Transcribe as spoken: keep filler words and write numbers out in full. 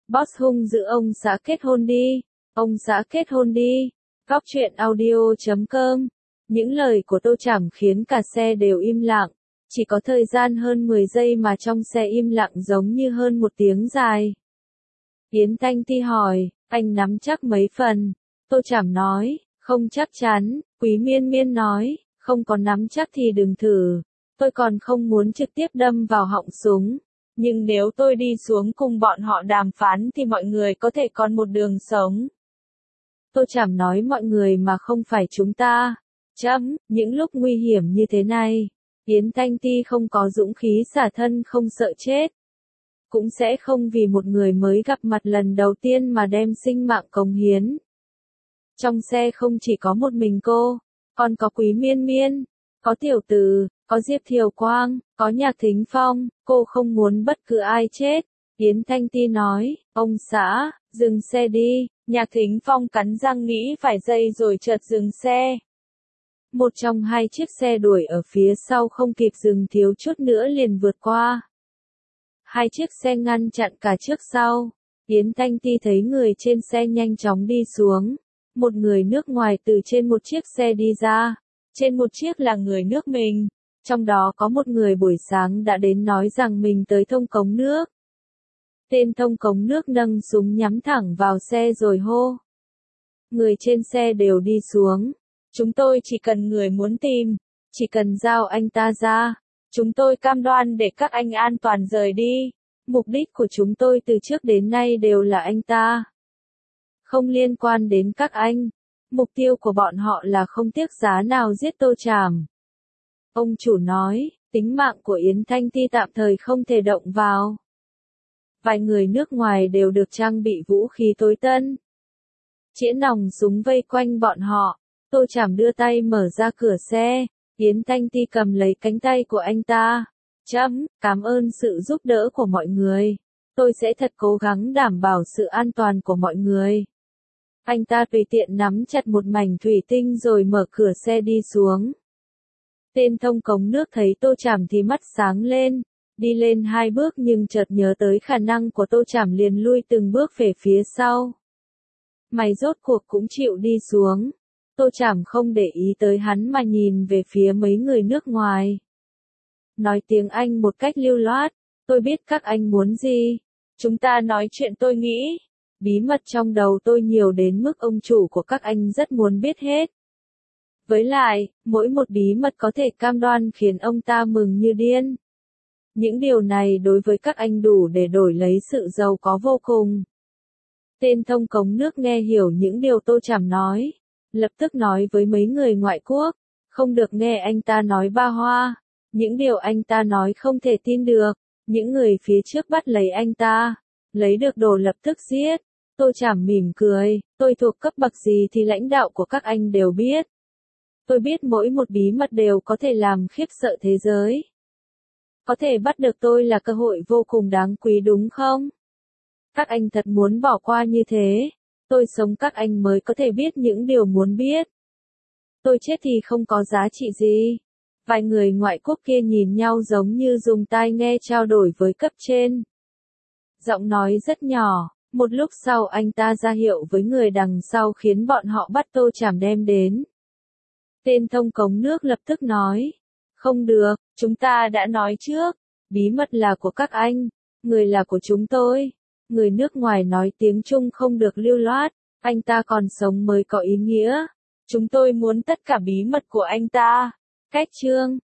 Boss hung dữ ông xã kết hôn đi, ông xã kết hôn đi. Góc truyện audio chấm com. Những lời của Tô Trảm khiến cả xe đều im lặng. Chỉ có thời gian hơn mười giây mà trong xe im lặng giống như hơn một tiếng dài. Yến Thanh Ti hỏi, anh nắm chắc mấy phần? Tô Trảm nói, không chắc chắn. Quý Miên Miên nói, không có nắm chắc thì đừng thử. Tôi còn không muốn trực tiếp đâm vào họng súng. Nhưng nếu tôi đi xuống cùng bọn họ đàm phán thì mọi người có thể còn một đường sống. Tô Trảm nói mọi người mà không phải chúng ta. Chấm, những lúc nguy hiểm như thế này, Yến Thanh Ti không có dũng khí xả thân không sợ chết. Cũng sẽ không vì một người mới gặp mặt lần đầu tiên mà đem sinh mạng cống hiến. Trong xe không chỉ có một mình cô, còn có Quý Miên Miên, có Tiểu Từ, có Diệp Thiều Quang, có Nhạc Thính Phong, cô không muốn bất cứ ai chết. Yến Thanh Ti nói, ông xã, dừng xe đi. Nhạc Thính Phong cắn răng nghĩ phải dây rồi chợt dừng xe. Một trong hai chiếc xe đuổi ở phía sau không kịp dừng thiếu chút nữa liền vượt qua. Hai chiếc xe ngăn chặn cả trước sau. Yến Thanh Ti thấy người trên xe nhanh chóng đi xuống. Một người nước ngoài từ trên một chiếc xe đi ra. Trên một chiếc là người nước mình. Trong đó có một người buổi sáng đã đến nói rằng mình tới thông cống nước. Tên thông cống nước nâng súng nhắm thẳng vào xe rồi hô. Người trên xe đều đi xuống. Chúng tôi chỉ cần người muốn tìm, chỉ cần giao anh ta ra. Chúng tôi cam đoan để các anh an toàn rời đi. Mục đích của chúng tôi từ trước đến nay đều là anh ta. Không liên quan đến các anh. Mục tiêu của bọn họ là không tiếc giá nào giết Tô Trảm. Ông chủ nói, tính mạng của Yến Thanh Ti tạm thời không thể động vào. Vài người nước ngoài đều được trang bị vũ khí tối tân. Chĩa nòng súng vây quanh bọn họ. Tô Trảm đưa tay mở ra cửa xe. Yến Thanh Ti cầm lấy cánh tay của anh ta. Chấm, cảm ơn sự giúp đỡ của mọi người. Tôi sẽ thật cố gắng đảm bảo sự an toàn của mọi người. Anh ta tùy tiện nắm chặt một mảnh thủy tinh rồi mở cửa xe đi xuống. Tên thông cống nước thấy Tô Trảm thì mắt sáng lên. Đi lên hai bước nhưng chợt nhớ tới khả năng của Tô Trảm liền lui từng bước về phía sau. Mày rốt cuộc cũng chịu đi xuống. Tô Trảm không để ý tới hắn mà nhìn về phía mấy người nước ngoài. Nói tiếng Anh một cách lưu loát, tôi biết các anh muốn gì. Chúng ta nói chuyện tôi nghĩ. Bí mật trong đầu tôi nhiều đến mức ông chủ của các anh rất muốn biết hết. Với lại, mỗi một bí mật có thể cam đoan khiến ông ta mừng như điên. Những điều này đối với các anh đủ để đổi lấy sự giàu có vô cùng. Tên thông cống nước nghe hiểu những điều Tô Trảm nói. Lập tức nói với mấy người ngoại quốc. Không được nghe anh ta nói ba hoa. Những điều anh ta nói không thể tin được. Những người phía trước bắt lấy anh ta. Lấy được đồ lập tức giết. Tô Trảm mỉm cười. Tôi thuộc cấp bậc gì thì lãnh đạo của các anh đều biết. Tôi biết mỗi một bí mật đều có thể làm khiếp sợ thế giới. Có thể bắt được tôi là cơ hội vô cùng đáng quý đúng không? Các anh thật muốn bỏ qua như thế. Tôi sống các anh mới có thể biết những điều muốn biết. Tôi chết thì không có giá trị gì. Vài người ngoại quốc kia nhìn nhau giống như dùng tai nghe trao đổi với cấp trên. Giọng nói rất nhỏ. Một lúc sau anh ta ra hiệu với người đằng sau khiến bọn họ bắt Tô Trảm đem đến. Tên thông cống nước lập tức nói. Không được, chúng ta đã nói trước. Bí mật là của các anh. Người là của chúng tôi. Người nước ngoài nói tiếng Trung không được lưu loát. Anh ta còn sống mới có ý nghĩa. Chúng tôi muốn tất cả bí mật của anh ta. Cách chương.